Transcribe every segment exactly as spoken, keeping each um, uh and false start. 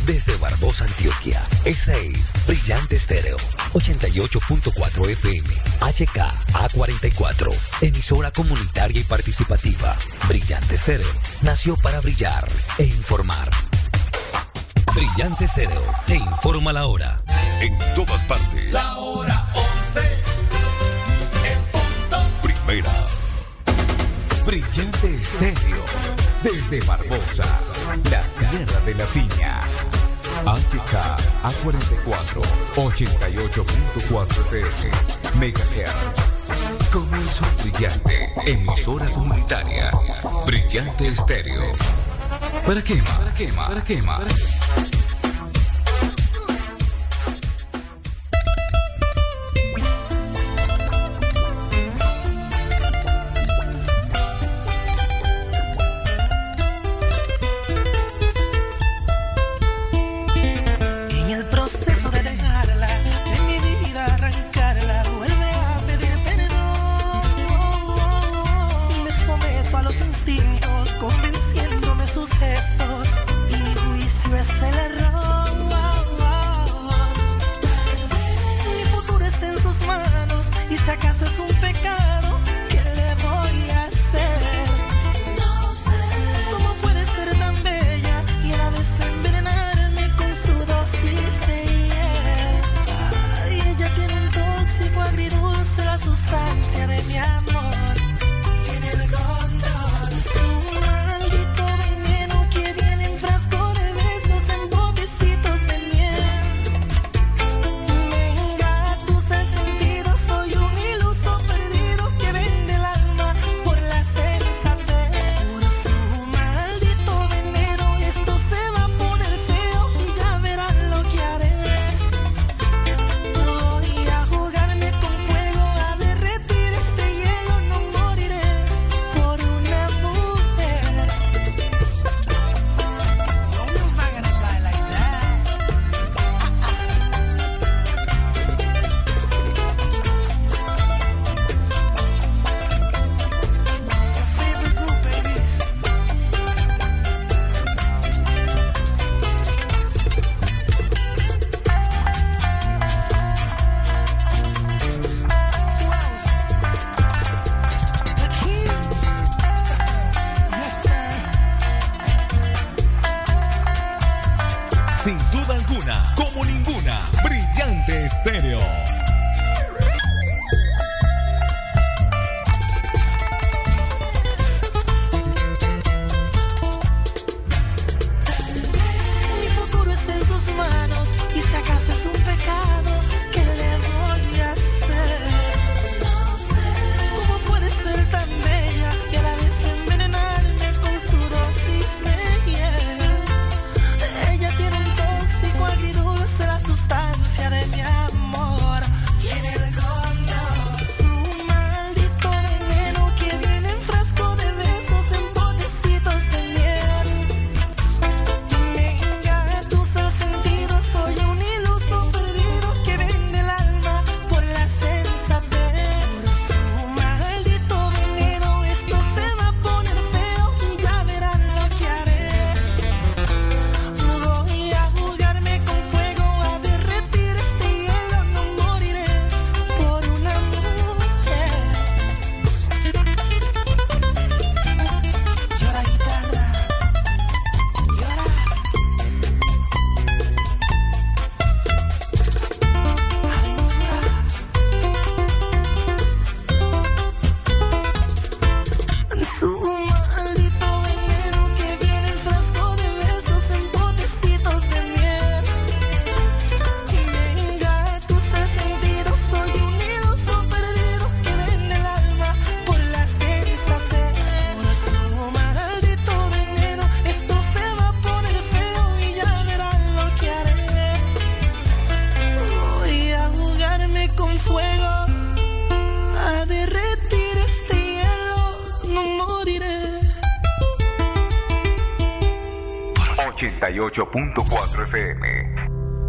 desde Barbosa, Antioquia. Esa es Brillante Estéreo, ochenta y ocho punto cuatro F M, H K A cuarenta y cuatro, emisora comunitaria y participativa. Brillante Estéreo nació para brillar e informar. Brillante Estéreo te informa la hora. En todas partes. La hora once. En punto. Primera. Brillante Estéreo. Desde Barbosa, la tierra de la piña. H K A cuarenta y cuatro, ochenta y ocho punto cuatro F M, megahertz. Como el sol brillante, emisora comunitaria. Brillante Estéreo. ¿Para qué más? ¿Para qué más? ¿Para qué más? ochenta y ocho punto cuatro F M.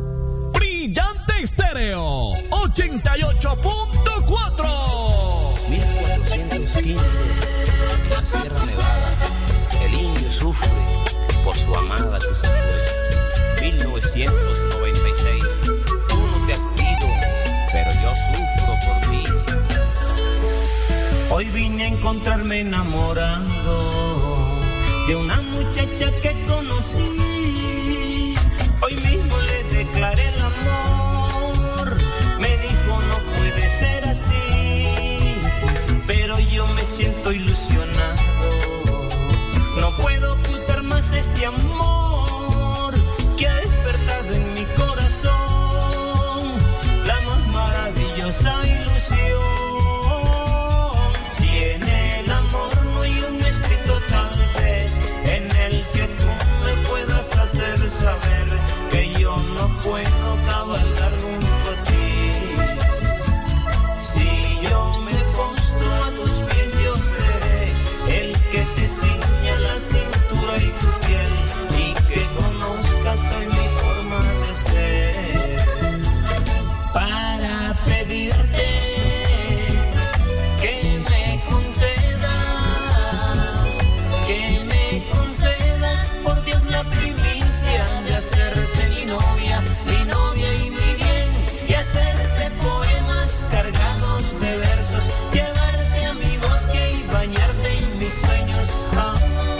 Brillante Estéreo ochenta y ocho punto cuatro. mil cuatrocientos quince, en la Sierra Nevada, el indio sufre por su amada que se fue. mil novecientos Hoy vine a encontrarme enamorado de una muchacha que conocí. Hoy mismo le declaré el amor. Me dijo no puede ser así, pero yo me siento ilusionado. No puedo ocultar más este amor que ha despertado en mi corazón la más maravillosa ilusión. Si en el amor no hay un escrito tal vez en el que tú me puedas hacer saber que yo no puedo cabalgar junto a ti. Si yo me postro a tus pies, yo seré el que te ciña la cintura y tu piel, y que conozcas hoy mi forma de ser, para pedirte que me concedas, que me concedas, por Dios, la primicia de hacerte mi novia, mi novia y mi bien, y hacerte poemas cargados de versos, llevarte a mi bosque y bañarte en mis sueños, ah,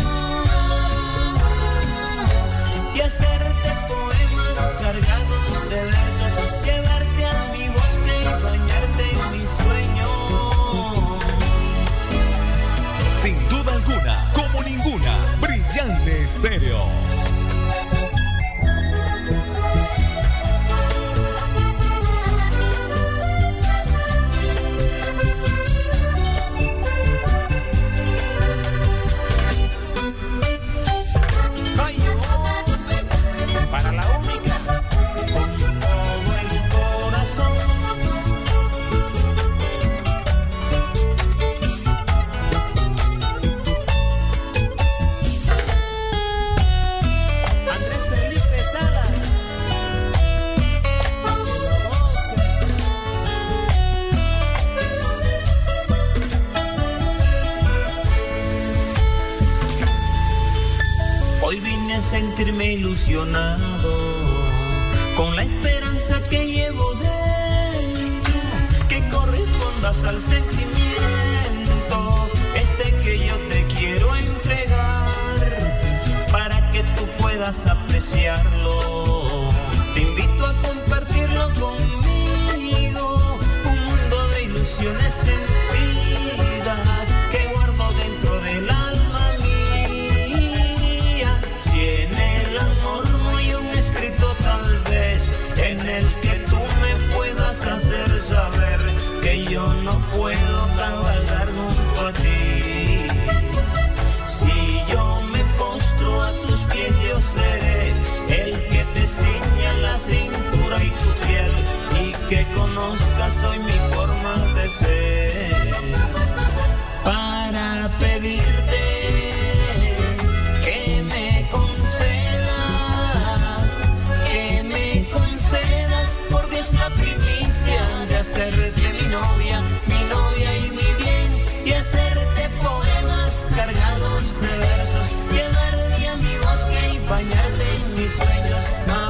y hacerte poemas cargados de versos, llevarte a mi bosque y bañarte en mis sueños. Sin duda alguna, como ninguna, Brillante Estéreo. Ay, para la única, con todo el corazón. Andrés Felipe Salas. Hoy vine a sentirme ilusionado con la esperanza que llevo dentro, que correspondas al sentimiento este que yo te quiero entregar, para que tú puedas apreciarlo. Te invito a compartirlo conmigo, un mundo de ilusiones sentidas que guardo dentro del alma mía. Si en el amor no hay un escrito tal vez en el que tú me puedas hacer saber que yo no puedo cabalgar junto a ti. Si yo me postro a tus pies, yo seré el que te ciña la cintura y tu piel, y que conozcas hoy mi forma de ser, para pedirte que me concedas, que me concedas, por Dios, la primicia de hacerte mi novia, mi novia y mi bien, y hacerte poemas cargados de versos, llevarte a mi bosque y bañarte en mis sueños, ah,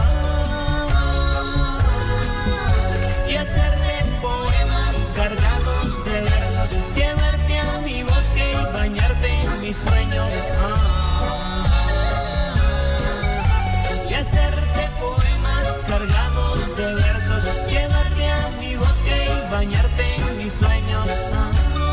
y hacerte poemas cargados de versos, llevarte a mi bosque y bañarte en mis sueños, ah, y hacerte poemas cargados de versos, llevarte a mi bosque y bañarte en mis sueños, ah,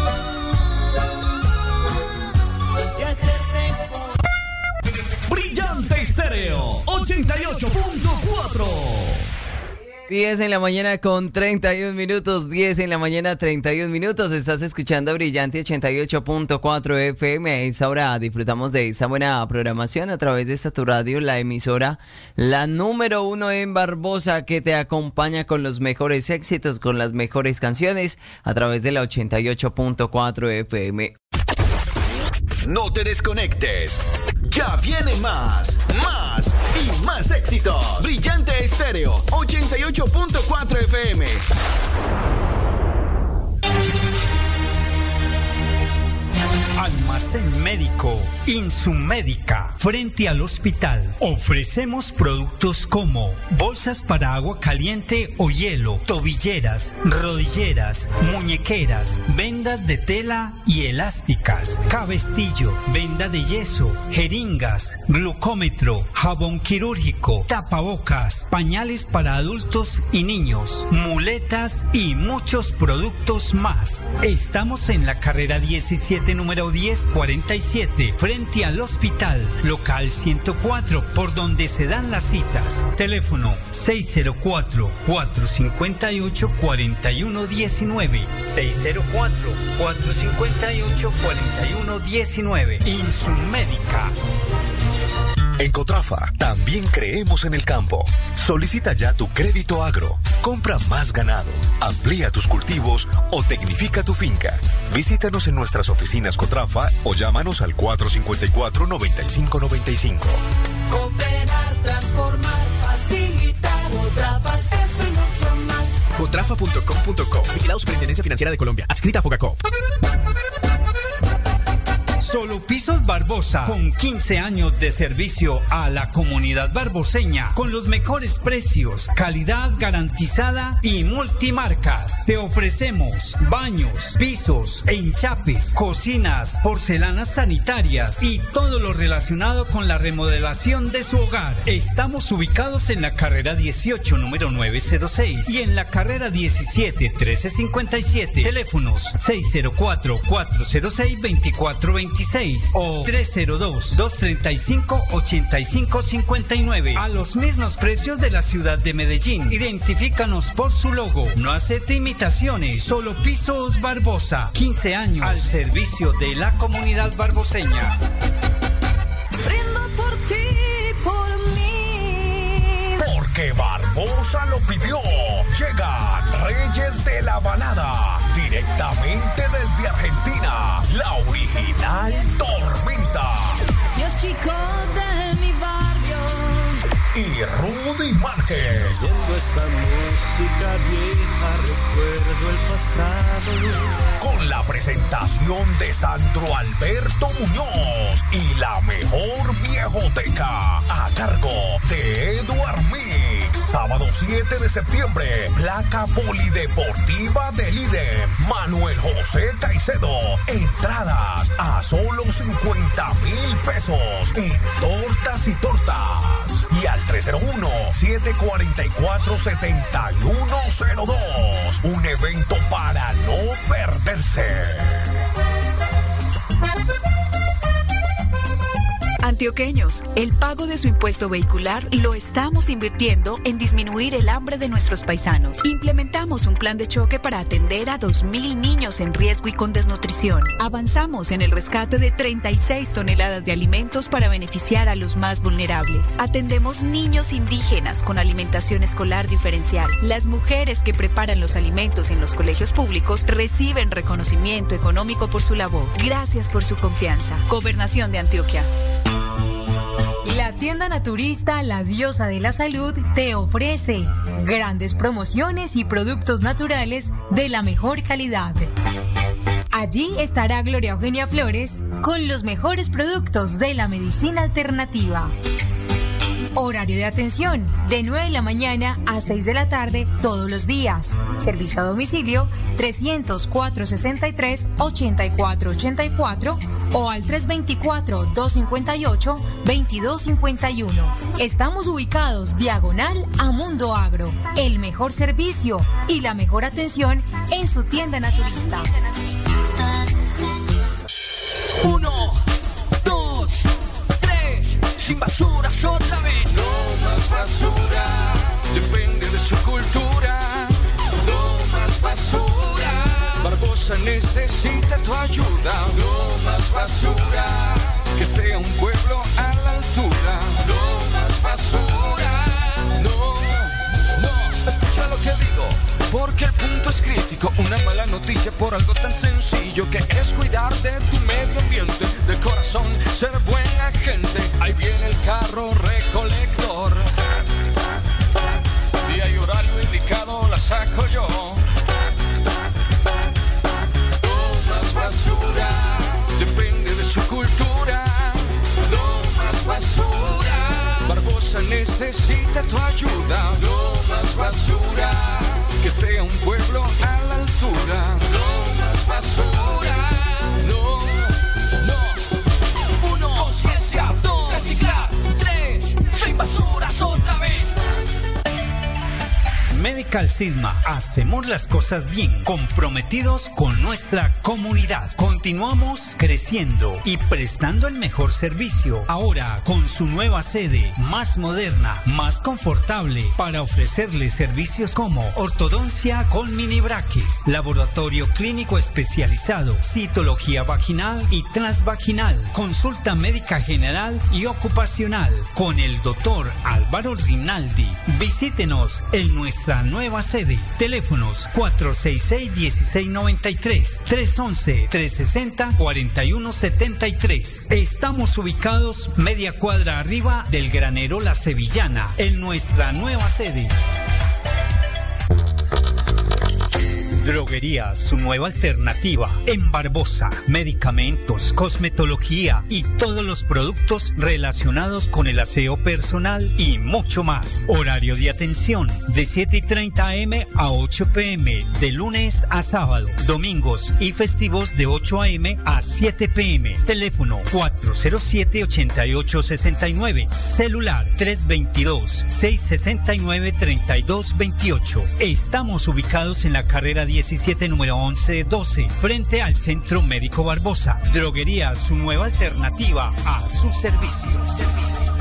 y hacerte poemas. Brillante Estéreo ochenta y ocho punto cuatro. diez en la mañana con treinta y un minutos, diez en la mañana treinta y un minutos. Estás escuchando Brillante ochenta y ocho punto cuatro F M. A esa hora disfrutamos de esa buena programación a través de esta tu radio, la emisora, la número uno en Barbosa, que te acompaña con los mejores éxitos, con las mejores canciones a través de la ochenta y ocho punto cuatro F M. No te desconectes. Ya viene más, más y más éxitos. Brillante Estéreo ochenta y ocho punto cuatro F M. Almacén médico Insummédica, frente al hospital. Ofrecemos productos como bolsas para agua caliente o hielo, tobilleras, rodilleras, muñequeras, vendas de tela y elásticas, cabestillo, venda de yeso, jeringas, glucómetro, jabón quirúrgico, tapabocas, pañales para adultos y niños, muletas y muchos productos más. Estamos en la carrera diecisiete, número diez cuarenta y siete, frente al hospital, local ciento cuatro, por donde se dan las citas. Teléfono seis cero cuatro, cuatro cinco ocho, cuatro uno uno nueve, seis cero cuatro, cuatro cinco ocho, cuatro uno uno nueve. Insummédica. En Cotrafa también creemos en el campo. Solicita ya tu crédito agro. Compra más ganado, amplía tus cultivos o tecnifica tu finca. Visítanos en nuestras oficinas Cotrafa o llámanos al cuatro cinco cuatro, nueve cinco nueve cinco. Cooperar, transformar, facilitar, Cotrafa, eso y mucho más. Cotrafa punto com punto co. Vigilado Superintendencia Financiera de Colombia. Adscrita a Fogacop. Solo Pisos Barbosa, con quince años de servicio a la comunidad barboseña, con los mejores precios, calidad garantizada y multimarcas. Te ofrecemos baños, pisos, enchapes, cocinas, porcelanas sanitarias y todo lo relacionado con la remodelación de su hogar. Estamos ubicados en la carrera dieciocho, número novecientos seis y en la carrera diecisiete, trece cincuenta y siete. Teléfonos seis cero cuatro, cuatro cero seis, veinticuatro veintiséis o tres cero dos, dos tres cinco, ocho cinco cinco nueve. A los mismos precios de la ciudad de Medellín. Identifícanos por su logo. No acepte imitaciones. Solo Pisos Barbosa. quince años al servicio de la comunidad barboseña. Brindo por ti, por mí. Porque Barbosa lo pidió. Llegan Reyes de la Balada. Directamente desde Argentina. La original Tormenta. Dios chico de mi barrio. Y Rudy Márquez. Oyendo esa música vieja, recuerdo el pasado. Con la presentación de Sandro Alberto Muñoz y la mejor viejoteca a cargo de Eduard Mix. Sábado siete de septiembre, placa polideportiva del IDEM. Manuel José Caicedo. Entradas a solo cincuenta mil pesos en tortas y tortas. Y al tres cero uno, siete cuatro cuatro, siete uno cero dos. Un evento para no perderse. Antioqueños, el pago de su impuesto vehicular lo estamos invirtiendo en disminuir el hambre de nuestros paisanos. Implementamos un plan de choque para atender a dos mil niños en riesgo y con desnutrición. Avanzamos en el rescate de treinta y seis toneladas de alimentos para beneficiar a los más vulnerables. Atendemos niños indígenas con alimentación escolar diferencial. Las mujeres que preparan los alimentos en los colegios públicos reciben reconocimiento económico por su labor. Gracias por su confianza. Gobernación de Antioquia. La tienda naturista La Diosa de la Salud te ofrece grandes promociones y productos naturales de la mejor calidad. Allí estará Gloria Eugenia Flores con los mejores productos de la medicina alternativa. Horario de atención, de nueve de la mañana a seis de la tarde todos los días. Servicio a domicilio trescientos cuatro, sesenta y tres, ochenta y cuatro ochenta y cuatro o al tres veinticuatro, doscientos cincuenta y ocho, veintidós cincuenta y uno. Estamos ubicados diagonal a Mundo Agro. El mejor servicio y la mejor atención en su tienda naturista. Uno, dos, tres, sin basuras otra vez. No más basura, depende de su cultura. No más basura, Barbosa necesita tu ayuda. No más basura, que sea un pueblo a la altura. No más basura, no, no, escucha lo que digo, porque el punto es crítico. Una mala noticia por algo tan sencillo que es cuidar de tu medio ambiente. De corazón, ser buen agente. Ahí viene el carro recolector. Día y horario indicado la saco yo. No más basura, depende necesita tu ayuda. No más basura, que sea un pueblo a la altura. No más basura, no, no. Uno, conciencia. Dos, reciclar. Tres, sin basuras otra vez. Medical Sigma, hacemos las cosas bien, comprometidos con nuestra comunidad. Continuamos creciendo y prestando el mejor servicio, ahora con su nueva sede, más moderna, más confortable, para ofrecerle servicios como ortodoncia con mini brackets, laboratorio clínico especializado, citología vaginal y transvaginal, consulta médica general y ocupacional, con el doctor Álvaro Rinaldi. Visítenos en nuestra nueva sede. Teléfonos cuatro seis seis, uno seis nueve tres, tres once, tres sesenta, cuarenta y uno setenta y tres. Estamos ubicados media cuadra arriba del granero La Sevillana, en nuestra nueva sede. Droguería, su nueva alternativa en Barbosa. Medicamentos, cosmetología y todos los productos relacionados con el aseo personal y mucho más. Horario de atención de siete y treinta a eme a ocho pe eme, de lunes a sábado. Domingos y festivos de ocho a eme a siete pe eme. Teléfono cuatro cero siete, ocho ocho seis nueve. Celular tres dos dos, seis seis nueve, tres dos dos ocho. Estamos ubicados en la carrera diecisiete, número once doce, frente al Centro Médico Barbosa. Droguería, su nueva alternativa a su servicio. Servicio.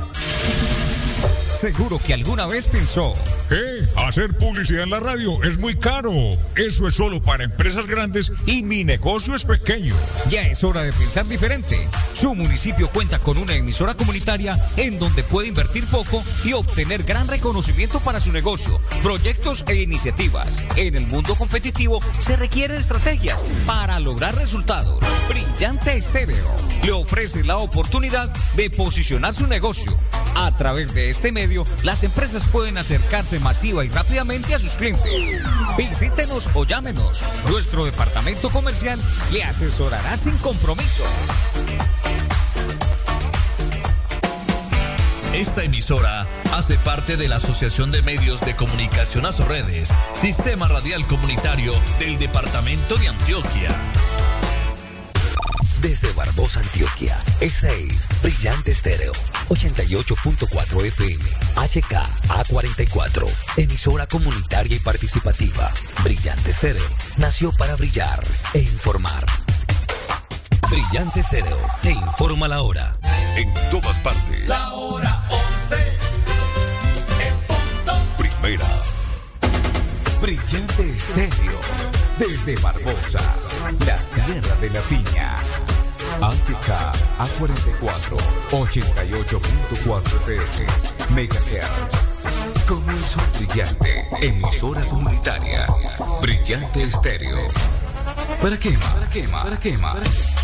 Seguro que alguna vez pensó: ¿Eh? Hacer publicidad en la radio es muy caro. Eso es solo para empresas grandes y mi negocio es pequeño. Ya es hora de pensar diferente. Su municipio cuenta con una emisora comunitaria en donde puede invertir poco y obtener gran reconocimiento para su negocio, proyectos e iniciativas. En el mundo competitivo se requieren estrategias para lograr resultados. Brillante Estéreo le ofrece la oportunidad de posicionar su negocio. A través de este medio, las empresas pueden acercarse masiva y rápidamente a sus clientes. Visítenos o llámenos. Nuestro departamento comercial le asesorará sin compromiso. Esta emisora hace parte de la Asociación de Medios de Comunicación Asorredes, Sistema Radial Comunitario del Departamento de Antioquia. Desde Barbosa, Antioquia, E seis, Brillante Estéreo, ochenta y ocho punto cuatro efe eme, H K A cuarenta y cuatro, emisora comunitaria y participativa. Brillante Estéreo nació para brillar e informar. Brillante Estéreo te informa la hora. En todas partes. La hora once. En punto. Primera. Brillante Estéreo. Desde Barbosa, la tierra de la piña. H K A cuarenta y cuatro, ochenta y ocho punto cuatro efe eme, megahertz. Como el sol brillante, emisora comunitaria. Brillante Estéreo. ¿Para qué más? ¿Para qué más? ¿Para qué más?